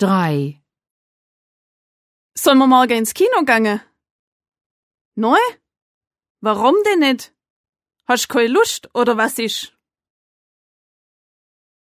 3, Sollen wir morgen ins Kino gange? Neu? Warum denn nicht? Hast keine Lust oder was ist?